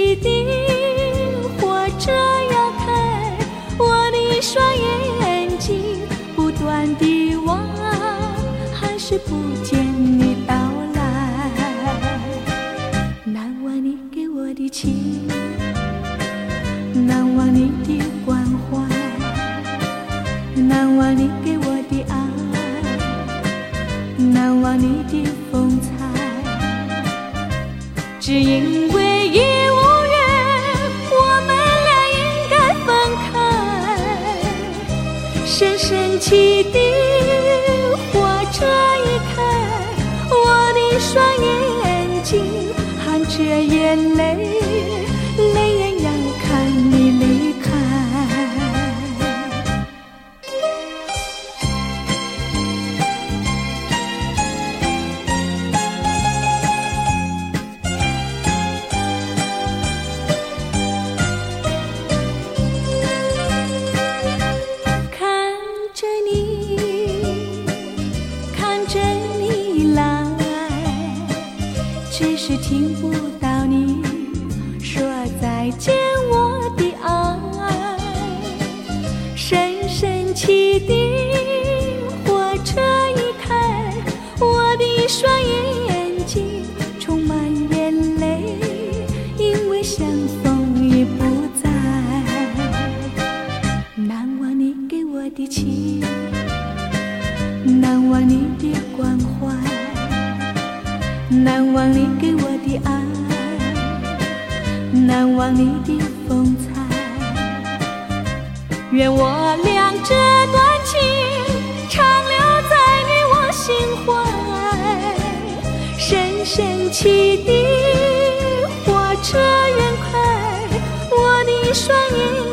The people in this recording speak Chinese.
起的火车要开，我的双眼睛不断地望，还是不见你到来。难忘你给我的情，难忘你的关怀，难忘你给我的爱，难忘你的风采。只因为已无缘，我们俩应该分开。深深起的火车一开，我的双眼睛含着眼泪，泪眼要看你离开。只是听不到你说再见，我的爱。深深起的火车一开，我的双眼睛充满眼泪，因为相逢已不在。难忘你给我的情，难忘你的关怀，难忘你给我的爱，难忘你的风采。愿我俩这段情长留在你我心怀。深深起的火车远开，我的双眼